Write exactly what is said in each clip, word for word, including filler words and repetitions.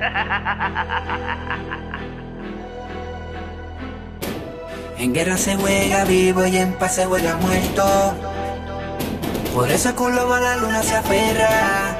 En guerra se juega vivo y en paz se juega muerto. Por eso con lobo a la luna se aferra.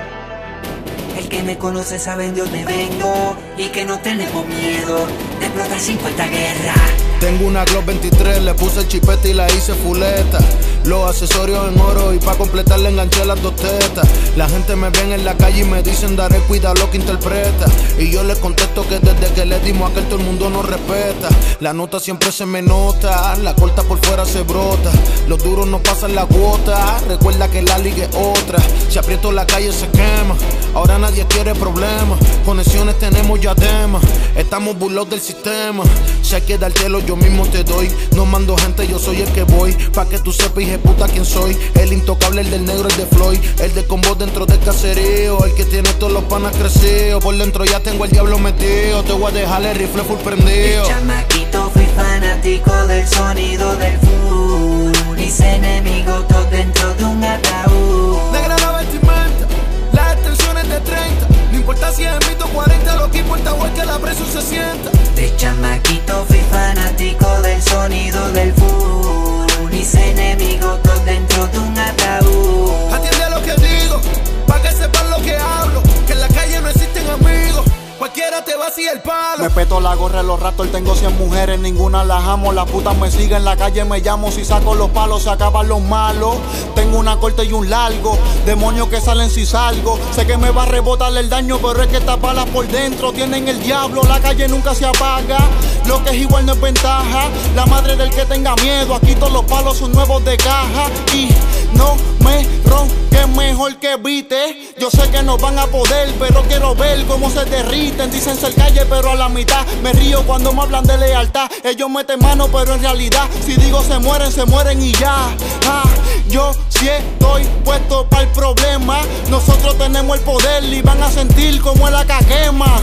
El que me conoce sabe en Dios me vengo y que no tenemos miedo de explotar cincuenta guerras. Tengo una Glock veintitrés, le puse el chipete y la hice fuleta. Los accesorios en oro y pa' completar le enganché las dos tetas. La gente me ven en la calle y me dicen daré cuidado lo que interpreta. Y yo les contesto que desde que le dimos a aquel todo el mundo nos respeta. La nota siempre se me nota, la corta por fuera se brota. Los duros no pasan la cuota, recuerda que la liga es otra. Si aprieto la calle se quema, ahora nadie quiere problemas. Conexiones tenemos ya temas, estamos burlados del sistema. Si hay que dártelo yo mismo te doy. No mando gente, yo soy el que voy. Pa' que tú sepas hije puta quién soy. El intocable, el del negro, el de Floyd. El de combo dentro del caserío. El que tiene todos los panas crecidos. Por dentro ya tengo el diablo metido. Te voy a dejar el rifle full prendido. De chamaquito fui fanático del sonido del full. Hice enemigos todos dentro de un ataúd. Negra la vestimenta, las extensiones de treinta. No importa si es en mito cuarenta, lo que importa es que la presión se sienta. De chamaquito fui fanático del sonido del full. Hice enemigos todos dentro de un ataúd. Atiende a lo que digo, pa' que sepan lo que hablo. Que en la calle no existen amigos, cualquiera te va así el palo. Me peto la gorra los ratos, tengo cien mujeres, ninguna las amo. Las putas me siguen, en la calle me llamo. Si saco los palos se acaban los malos. Tengo una corta y un largo, demonios que salen si salgo. Sé que me va a rebotar el daño, pero es que estas balas por dentro tienen el diablo. La calle nunca se apaga, lo que es igual no es ventaja. La madre del que tenga miedo, aquí todos los palos son nuevos de caja. Y no me ronques mejor que viste. Yo sé que no van a poder, pero quiero ver cómo se derriten. Dicen ser calle, pero a la mitad me río cuando me hablan de lealtad. Ellos meten mano, pero en realidad si digo se mueren, se mueren y ya. Ah, yo sí estoy puesto para el problema. Nosotros tenemos el poder y van a sentir como el acá quema.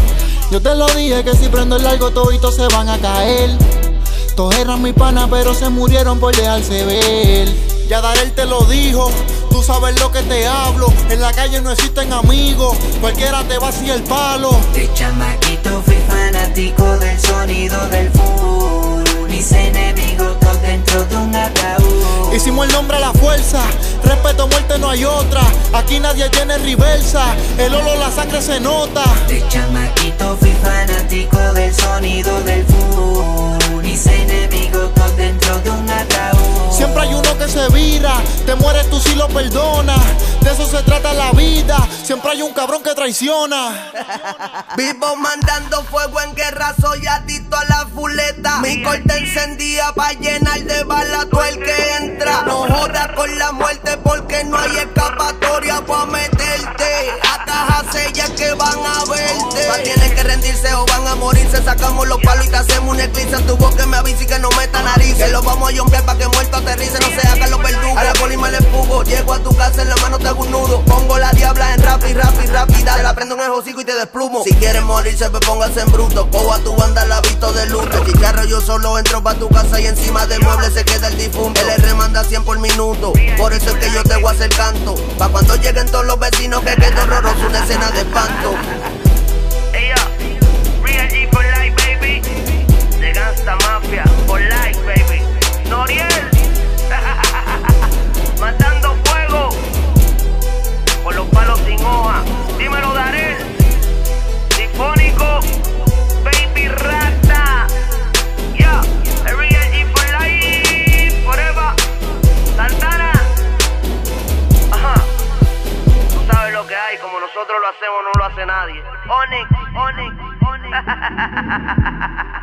Yo te lo dije que si prendo el largo toditos se van a caer. Todos eran mis panas pero se murieron por dejarse ver. Ya Darel te lo dijo, tú sabes lo que te hablo. En la calle no existen amigos, cualquiera te va así el palo. De chamaquito fui fanático del sonido del full. Hice enemigos todos dentro de un ataúd. Hicimos el nombre a la fuerza, respeto, muerte no hay otra. Aquí nadie tiene reversa, el olor, la sangre se nota. De chamaquito fui fanático del sonido del full. Hice enemigos todos dentro de un ataúd. Siempre hay uno que se vira, te mueres tú si lo perdonas. De eso se trata la vida, siempre hay un cabrón que traiciona. Vivo mandando fuego en guerra, soy adicto a la fuleta. Mi corte encendida pa' llenar de balas todo el que entra. No jodas con la muerte porque no hay escapatoria pa' meterte. Ataja sellas que van a verte. Va, tienen que rendirse o van a morirse. Sacamos los palos y te hacemos un eclipse. En tu voz que me avise y que no meta narices. Que lo vamos a yompear pa' que muerto aterrice. No se hagan los verdugos. A la poli me le fugo. Llego a tu casa en la mano te hago un nudo. Pongo la diabla en rap y rap y rápida. Te la prendo en el hocico y te desplumo. Si quieres morirse pues póngase en bruto. Cojo a tu banda la visto de luto. Chicharro yo solo entro pa' tu casa y encima del mueble se queda el difunto. El R manda cien por minuto. Por eso es que yo te voy a hacer canto. Pa' cuando lleguen todos los vecinos que quede horroroso una escena de espanto. Hey yo, Real G for life baby. De Gangsta Mafia for life baby. Noriel. Matando fuego con los palos sin hoja. Dímelo Darel. Sinfónico. Baby Rata. Yeah, Real G for life forever. Santana. Ajá. Tú sabes lo que hay, como nosotros lo hacemos no lo hace nadie. Onyx, Onyx, Onyx.